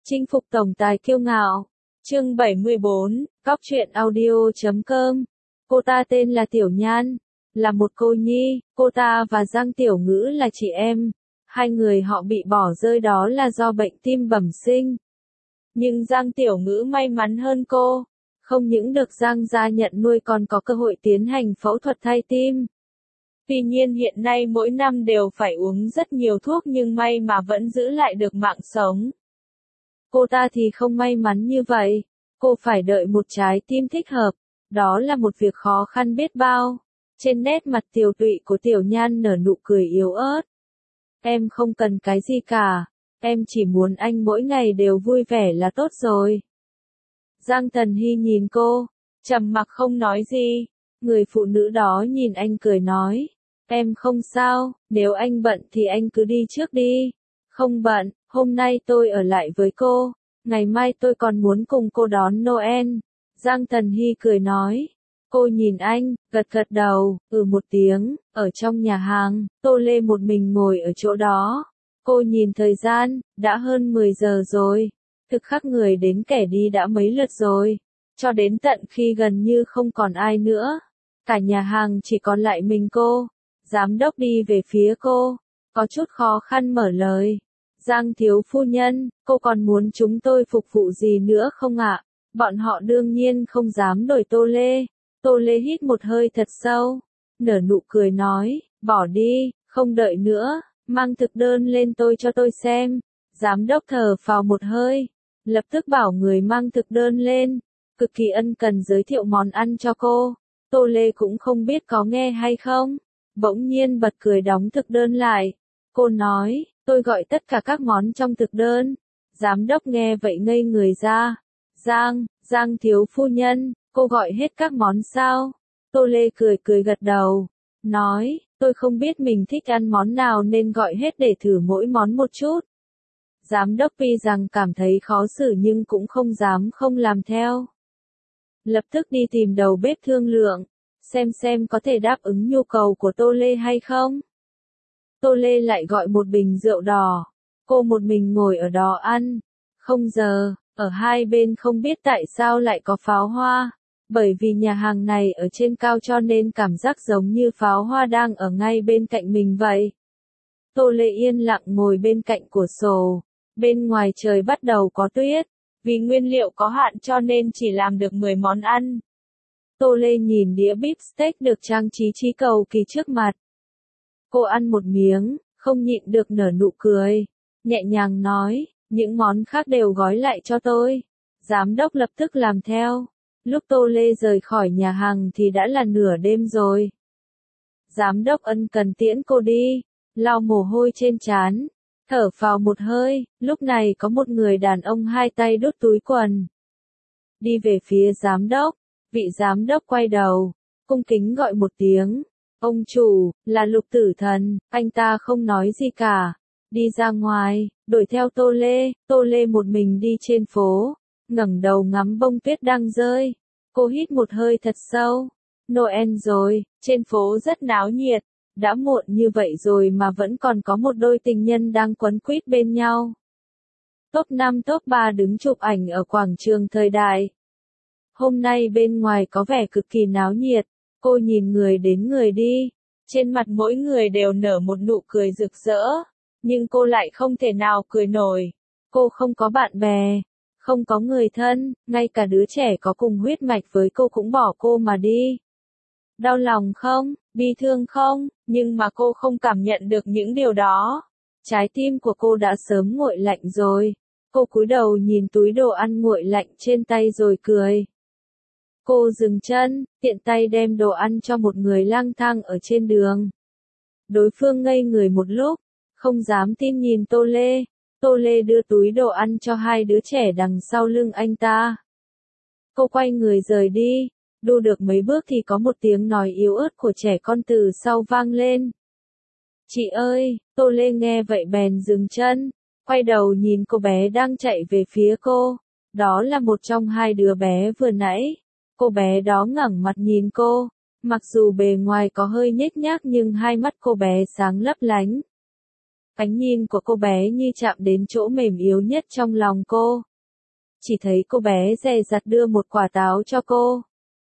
Chinh phục tổng tài kiêu ngạo. Chương 74, Góc truyện audio.com. Cô ta tên là Tiểu Nhan, là một cô nhi, cô ta và Giang Tiểu Ngữ là chị em. Hai người họ bị bỏ rơi đó là do bệnh tim bẩm sinh. Nhưng Giang Tiểu Ngữ may mắn hơn cô, không những được Giang gia nhận nuôi còn có cơ hội tiến hành phẫu thuật thay tim. Tuy nhiên hiện nay mỗi năm đều phải uống rất nhiều thuốc nhưng may mà vẫn giữ lại được mạng sống. Cô ta thì không may mắn như vậy, cô phải đợi một trái tim thích hợp, đó là một việc khó khăn biết bao. Trên nét mặt tiều tụy của Tiểu Nhan nở nụ cười yếu ớt. Em không cần cái gì cả, em chỉ muốn anh mỗi ngày đều vui vẻ là tốt rồi. Giang Thần Hy nhìn cô, trầm mặc không nói gì. Người phụ nữ đó nhìn anh cười nói, em không sao, nếu anh bận thì anh cứ đi trước đi. Không bận, hôm nay tôi ở lại với cô, ngày mai tôi còn muốn cùng cô đón Noel. Giang Thần Hy cười nói. Cô nhìn anh, gật gật đầu, một tiếng. Ở trong nhà hàng, Tô Lê một mình ngồi ở chỗ đó. Cô nhìn thời gian, đã hơn 10 giờ rồi. Thực khắc người đến kẻ đi đã mấy lượt rồi. Cho đến tận khi gần như không còn ai nữa. Cả nhà hàng chỉ còn lại mình cô. Giám đốc đi về phía cô, có chút khó khăn mở lời. Giang thiếu phu nhân, cô còn muốn chúng tôi phục vụ gì nữa không ạ? Bọn họ đương nhiên không dám đổi Tô Lê. Tô Lê hít một hơi thật sâu, nở nụ cười nói, bỏ đi, không đợi nữa, mang thực đơn lên cho tôi xem. Giám đốc thở phào một hơi, lập tức bảo người mang thực đơn lên, cực kỳ ân cần giới thiệu món ăn cho cô. Tô Lê cũng không biết có nghe hay không, bỗng nhiên bật cười đóng thực đơn lại. Cô nói, tôi gọi tất cả các món trong thực đơn. Giám đốc nghe vậy ngây người ra. Giang thiếu phu nhân, cô gọi hết các món sao? Tô Lê cười gật đầu, nói, tôi không biết mình thích ăn món nào nên gọi hết để thử mỗi món một chút. Giám đốc tuy rằng cảm thấy khó xử nhưng cũng không dám không làm theo. Lập tức đi tìm đầu bếp thương lượng, xem có thể đáp ứng nhu cầu của Tô Lê hay không. Tô Lê lại gọi một bình rượu đỏ, cô một mình ngồi ở đó ăn. Không giờ, ở hai bên không biết tại sao lại có pháo hoa, bởi vì nhà hàng này ở trên cao cho nên cảm giác giống như pháo hoa đang ở ngay bên cạnh mình vậy. Tô Lê yên lặng ngồi bên cạnh cửa sổ, bên ngoài trời bắt đầu có tuyết, vì nguyên liệu có hạn cho nên chỉ làm được 10 món ăn. Tô Lê nhìn đĩa beef steak được trang trí chí cầu kỳ trước mặt. Cô ăn một miếng, không nhịn được nở nụ cười, nhẹ nhàng nói, những món khác đều gói lại cho tôi. Giám đốc lập tức làm theo. Lúc Tô Lê rời khỏi nhà hàng thì đã là nửa đêm rồi. Giám đốc ân cần tiễn cô đi, lau mồ hôi trên trán, thở phào một hơi. Lúc này có một người đàn ông hai tay đút túi quần, đi về phía giám đốc. Vị giám đốc quay đầu, cung kính gọi một tiếng. Ông chủ, là Lục Tử Thần. Anh ta không nói gì cả, đi ra ngoài, đuổi theo Tô Lê. Tô Lê một mình đi trên phố, ngẩng đầu ngắm bông tuyết đang rơi. Cô hít một hơi thật sâu. Noel rồi, trên phố rất náo nhiệt. Đã muộn như vậy rồi mà vẫn còn có một đôi tình nhân đang quấn quýt bên nhau. Top 5 top 3 đứng chụp ảnh ở quảng trường thời đại. Hôm nay bên ngoài có vẻ cực kỳ náo nhiệt. Cô nhìn người đến người đi, trên mặt mỗi người đều nở một nụ cười rực rỡ, nhưng cô lại không thể nào cười nổi. Cô không có bạn bè, không có người thân, ngay cả đứa trẻ có cùng huyết mạch với cô cũng bỏ cô mà đi. Đau lòng không, bi thương không, nhưng mà cô không cảm nhận được những điều đó. Trái tim của cô đã sớm nguội lạnh rồi. Cô cúi đầu nhìn túi đồ ăn nguội lạnh trên tay rồi cười. Cô dừng chân, tiện tay đem đồ ăn cho một người lang thang ở trên đường. Đối phương ngây người một lúc, không dám tin nhìn Tô Lê. Tô Lê đưa túi đồ ăn cho hai đứa trẻ đằng sau lưng anh ta. Cô quay người rời đi, đu được mấy bước thì có một tiếng nói yếu ớt của trẻ con từ sau vang lên. Chị ơi, Tô Lê nghe vậy bèn dừng chân, quay đầu nhìn cô bé đang chạy về phía cô. Đó là một trong hai đứa bé vừa nãy. Cô bé đó ngẩng mặt nhìn cô, mặc dù bề ngoài có hơi nhếch nhác nhưng hai mắt cô bé sáng lấp lánh. Ánh nhìn của cô bé như chạm đến chỗ mềm yếu nhất trong lòng cô. Chỉ thấy cô bé dè dặt đưa một quả táo cho cô.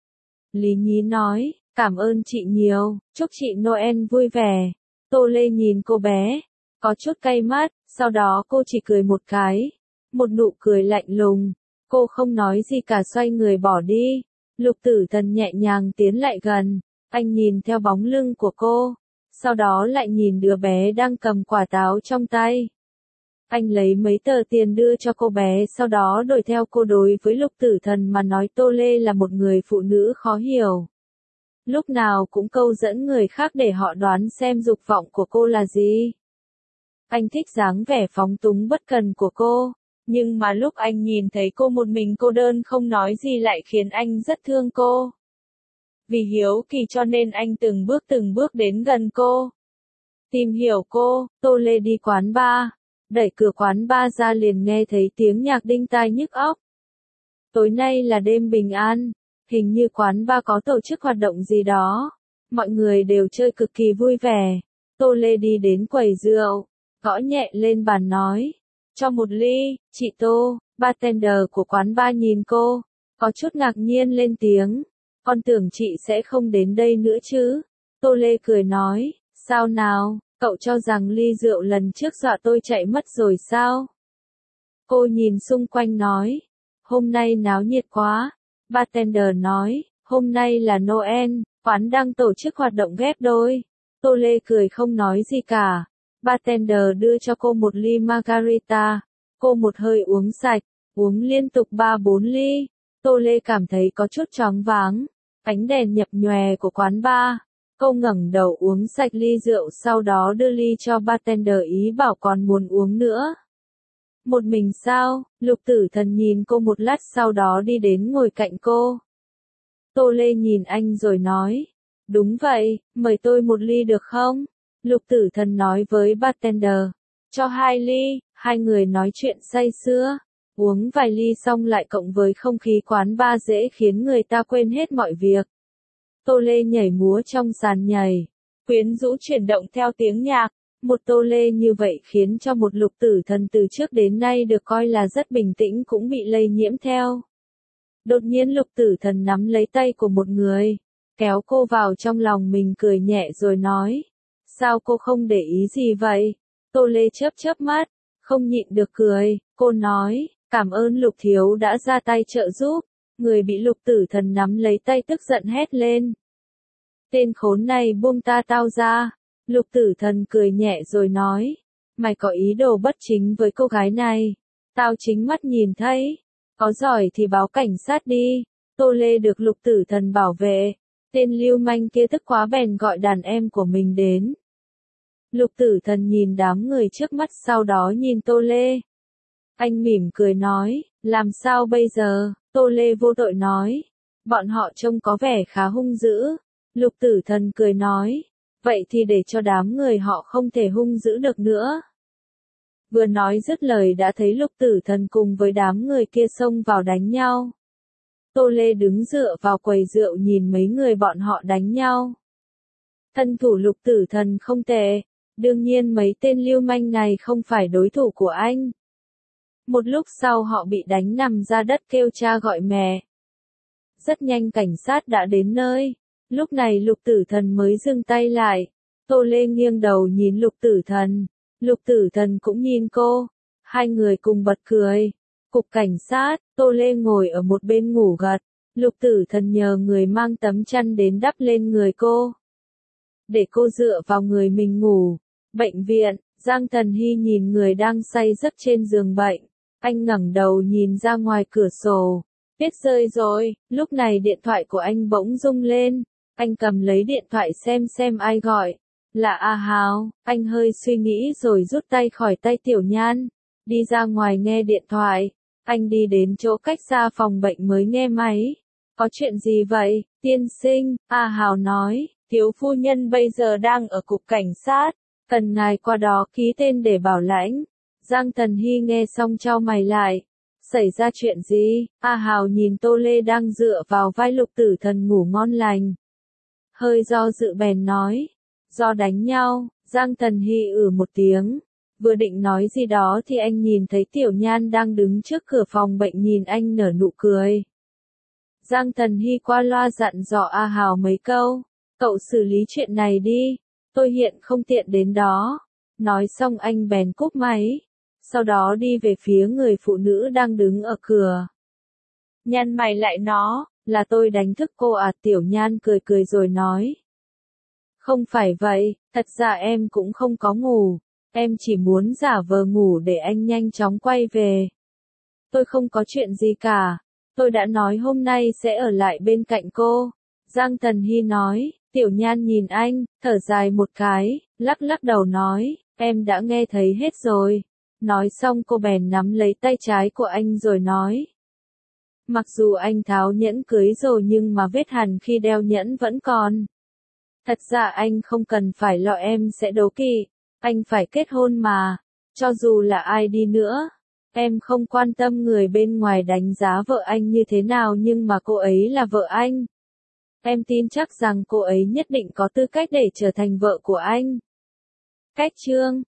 Lý Nhí nói, cảm ơn chị nhiều, chúc chị Noel vui vẻ. Tô Lê nhìn cô bé, có chút cay mắt, sau đó cô chỉ cười một cái. Một nụ cười lạnh lùng. Cô không nói gì cả xoay người bỏ đi. Lục Tử Thần nhẹ nhàng tiến lại gần. Anh nhìn theo bóng lưng của cô. Sau đó lại nhìn đứa bé đang cầm quả táo trong tay. Anh lấy mấy tờ tiền đưa cho cô bé, sau đó đổi theo cô. Đối với Lục Tử Thần mà nói, Tô Lê là một người phụ nữ khó hiểu. Lúc nào cũng câu dẫn người khác để họ đoán xem dục vọng của cô là gì. Anh thích dáng vẻ phóng túng bất cần của cô, nhưng mà lúc anh nhìn thấy cô một mình cô đơn không nói gì lại khiến anh rất thương cô. Vì hiếu kỳ cho nên anh từng bước đến gần cô. Tìm hiểu cô, Tô Lê đi quán bar. Đẩy cửa quán bar ra liền nghe thấy tiếng nhạc đinh tai nhức óc. Tối nay là đêm bình an, hình như quán bar có tổ chức hoạt động gì đó. Mọi người đều chơi cực kỳ vui vẻ. Tô Lê đi đến quầy rượu, gõ nhẹ lên bàn nói, cho một ly, chị Tô. Bartender của quán bar nhìn cô, có chút ngạc nhiên lên tiếng, con tưởng chị sẽ không đến đây nữa chứ. Tô Lê cười nói, sao nào, cậu cho rằng ly rượu lần trước dọa tôi chạy mất rồi sao? Cô nhìn xung quanh nói, hôm nay náo nhiệt quá. Bartender nói, hôm nay là Noel, quán đang tổ chức hoạt động ghép đôi. Tô Lê cười không nói gì cả. Bartender đưa cho cô một ly margarita. Cô một hơi uống sạch, uống liên tục 3-4 ly. Tô Lê cảm thấy có chút choáng váng. Ánh đèn nhập nhòe của quán bar. Cô ngẩng đầu uống sạch ly rượu, sau đó đưa ly cho bartender, ý bảo còn muốn uống nữa. Một mình sao? Lục Tử Thần nhìn cô một lát sau đó đi đến ngồi cạnh cô. Tô Lê nhìn anh rồi nói, đúng vậy, mời tôi một ly được không? Lục Tử Thần nói với bartender, cho 2 ly. Hai người nói chuyện say sưa. Uống vài ly xong lại cộng với không khí quán bar dễ khiến người ta quên hết mọi việc. Tô Lê nhảy múa trong sàn nhảy, quyến rũ chuyển động theo tiếng nhạc. Một Tô Lê như vậy khiến cho một Lục Tử Thần từ trước đến nay được coi là rất bình tĩnh cũng bị lây nhiễm theo. Đột nhiên Lục Tử Thần nắm lấy tay của một người, kéo cô vào trong lòng mình, cười nhẹ rồi nói, sao cô không để ý gì vậy? Tô Lê chớp chớp mắt, không nhịn được cười. Cô nói, cảm ơn Lục thiếu đã ra tay trợ giúp. Người bị Lục Tử Thần nắm lấy tay tức giận hét lên, tên khốn này buông tao ra. Lục Tử Thần cười nhẹ rồi nói, mày có ý đồ bất chính với cô gái này. Tao chính mắt nhìn thấy. Có giỏi thì báo cảnh sát đi. Tô Lê được Lục Tử Thần bảo vệ. Tên lưu manh kia tức quá bèn gọi đàn em của mình đến. Lục Tử Thần nhìn đám người trước mắt sau đó nhìn Tô Lê. Anh mỉm cười nói, làm sao bây giờ? Tô Lê vô tội nói, bọn họ trông có vẻ khá hung dữ. Lục Tử Thần cười nói, vậy thì để cho đám người họ không thể hung dữ được nữa. Vừa nói dứt lời đã thấy Lục Tử Thần cùng với đám người kia xông vào đánh nhau. Tô Lê đứng dựa vào quầy rượu nhìn mấy người bọn họ đánh nhau. Thân thủ Lục Tử Thần không tệ, đương nhiên mấy tên lưu manh này không phải đối thủ của anh. Một lúc sau họ bị đánh nằm ra đất kêu cha gọi mẹ. Rất nhanh cảnh sát đã đến nơi. Lúc này Lục Tử Thần mới dừng tay lại. Tô Lê nghiêng đầu nhìn Lục Tử Thần. Lục Tử Thần cũng nhìn cô. Hai người cùng bật cười. Cục cảnh sát, Tô Lê ngồi ở một bên ngủ gật. Lục Tử Thần nhờ người mang tấm chăn đến đắp lên người cô, để cô dựa vào người mình ngủ. Bệnh viện, Giang Thần Hy nhìn người đang say giấc trên giường bệnh. Anh ngẩng đầu nhìn ra ngoài cửa sổ. Tuyết rơi rồi. Lúc này điện thoại của anh bỗng rung lên. Anh cầm lấy điện thoại xem ai gọi. Là A Hào. Anh hơi suy nghĩ rồi rút tay khỏi tay Tiểu Nhan. Đi ra ngoài nghe điện thoại. Anh đi đến chỗ cách xa phòng bệnh mới nghe máy. Có chuyện gì vậy, tiên sinh? A Hào nói, thiếu phu nhân bây giờ đang ở cục cảnh sát. Cần ngài qua đó ký tên để bảo lãnh. Giang Thần Hy nghe xong chau mày lại. Xảy ra chuyện gì? A Hào nhìn Tô Lê đang dựa vào vai Lục Tử Thần ngủ ngon lành. Hơi do dự bèn nói. Do đánh nhau. Giang Thần Hy một tiếng. Vừa định nói gì đó thì anh nhìn thấy Tiểu Nhan đang đứng trước cửa phòng bệnh nhìn anh nở nụ cười. Giang Thần Hy qua loa dặn dò A Hào mấy câu, cậu xử lý chuyện này đi, tôi hiện không tiện đến đó. Nói xong anh bèn cúp máy, sau đó đi về phía người phụ nữ đang đứng ở cửa. Nhăn mày lại nó, là tôi đánh thức cô à? Tiểu Nhan cười cười rồi nói. Không phải vậy, thật ra em cũng không có ngủ, em chỉ muốn giả vờ ngủ để anh nhanh chóng quay về. Tôi không có chuyện gì cả, tôi đã nói hôm nay sẽ ở lại bên cạnh cô. Giang Thần Hy nói, Tiểu Nhan nhìn anh, thở dài một cái, lắc lắc đầu nói, em đã nghe thấy hết rồi. Nói xong cô bèn nắm lấy tay trái của anh rồi nói. Mặc dù anh tháo nhẫn cưới rồi nhưng mà vết hằn khi đeo nhẫn vẫn còn. Thật ra anh không cần phải lo em sẽ đố kỵ, anh phải kết hôn mà, cho dù là ai đi nữa. Em không quan tâm người bên ngoài đánh giá vợ anh như thế nào nhưng mà cô ấy là vợ anh. Em tin chắc rằng cô ấy nhất định có tư cách để trở thành vợ của anh. Cách chương